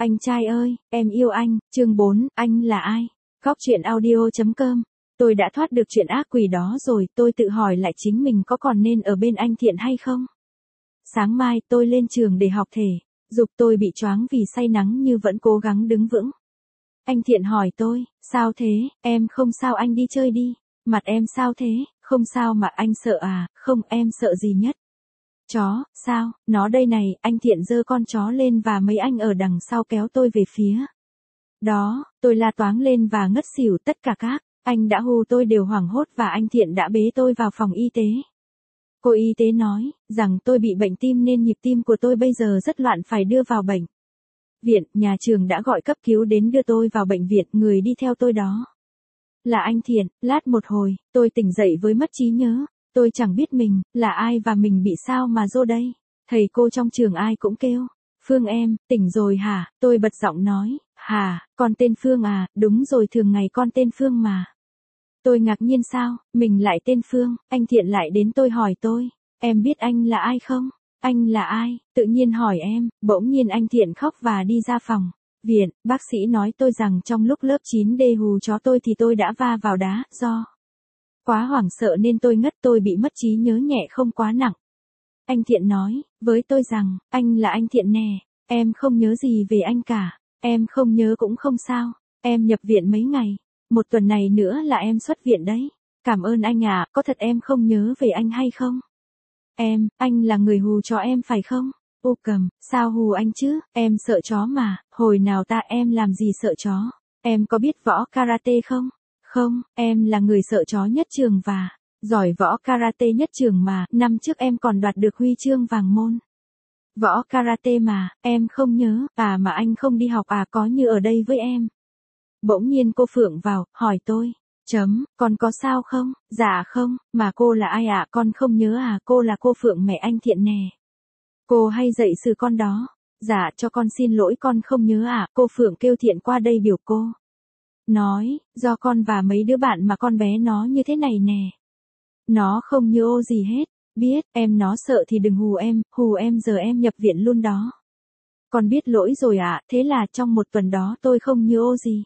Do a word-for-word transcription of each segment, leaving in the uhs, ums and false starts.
Anh trai ơi, em yêu anh, chương bốn, anh là ai? Góc truyện audio chấm com. Tôi đã thoát được chuyện ác quỷ đó rồi, tôi tự hỏi lại chính mình có còn nên ở bên anh Thiện hay không? Sáng mai tôi lên trường để học thể, dục tôi bị choáng vì say nắng như vẫn cố gắng đứng vững. Anh Thiện hỏi tôi, sao thế, em không sao anh đi chơi đi. Mặt em sao thế, không sao mà anh sợ à, không em sợ gì nhất? Chó, sao, nó đây này, anh Thiện giơ con chó lên và mấy anh ở đằng sau kéo tôi về phía. Đó, tôi la toáng lên và ngất xỉu, tất cả các anh đã hù tôi đều hoảng hốt và anh Thiện đã bế tôi vào phòng y tế. Cô y tế nói rằng tôi bị bệnh tim nên nhịp tim của tôi bây giờ rất loạn, phải đưa vào bệnh viện. Nhà trường đã gọi cấp cứu đến đưa tôi vào bệnh viện, người đi theo tôi đó là anh Thiện. Lát một hồi, tôi tỉnh dậy với mất trí nhớ. Tôi chẳng biết mình là ai và mình bị sao mà rô đây. Thầy cô trong trường ai cũng kêu, Phương em, tỉnh rồi hả? Tôi bật giọng nói, hả, con tên Phương à, đúng rồi, thường ngày con tên Phương mà. Tôi ngạc nhiên sao, mình lại tên Phương. Anh Thiện lại đến tôi hỏi tôi, em biết anh là ai không? Anh là ai? Tự nhiên hỏi em, bỗng nhiên anh Thiện khóc và đi ra phòng viện. Bác sĩ nói tôi rằng trong lúc lớp chín D hù chó tôi thì tôi đã va vào đá, do quá hoảng sợ nên tôi ngất, tôi bị mất trí nhớ nhẹ không quá nặng. Anh Thiện nói với tôi rằng, anh là anh Thiện nè, em không nhớ gì về anh cả, em không nhớ cũng không sao, em nhập viện mấy ngày, một tuần này nữa là em xuất viện đấy. Cảm ơn anh à, có thật em không nhớ về anh hay không? Em, anh là người hù chó em phải không? Ô cầm, sao hù anh chứ, em sợ chó mà, hồi nào ta em làm gì sợ chó, em có biết võ karate không? Không, em là người sợ chó nhất trường và giỏi võ karate nhất trường mà, năm trước em còn đoạt được huy chương vàng môn võ karate mà, em không nhớ, à mà anh không đi học à, có như ở đây với em. Bỗng nhiên cô Phượng vào, hỏi tôi, chấm, con có sao không? Dạ không, mà cô là ai ạ? À? Con không nhớ à, cô là cô Phượng mẹ anh Thiện nè. Cô hay dạy xử con đó. Dạ cho con xin lỗi con không nhớ à, cô Phượng kêu Thiện qua đây biểu cô. Nói, do con và mấy đứa bạn mà con bé nó như thế này nè. Nó không như ô gì hết, biết, em nó sợ thì đừng hù em, hù em giờ em nhập viện luôn đó. Con biết lỗi rồi ạ, à, thế là trong một tuần đó tôi không như ô gì.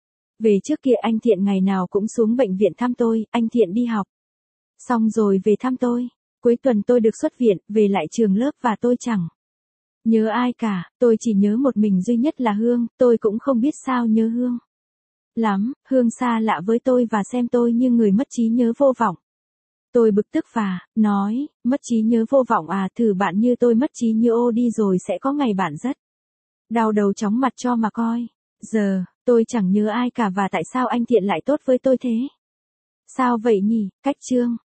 Về trước kia anh Thiện ngày nào cũng xuống bệnh viện thăm tôi, anh Thiện đi học xong rồi về thăm tôi. Cuối tuần tôi được xuất viện, về lại trường lớp và tôi chẳng nhớ ai cả, tôi chỉ nhớ một mình duy nhất là Hương, tôi cũng không biết sao nhớ Hương lắm, Hương xa lạ với tôi và xem tôi như người mất trí nhớ vô vọng. Tôi bực tức và nói, mất trí nhớ vô vọng à, thử bạn như tôi mất trí nhớ ô đi rồi sẽ có ngày bạn rất đau đầu chóng mặt cho mà coi. Giờ, tôi chẳng nhớ ai cả và tại sao anh Thiện lại tốt với tôi thế? Sao vậy nhỉ? Cách chương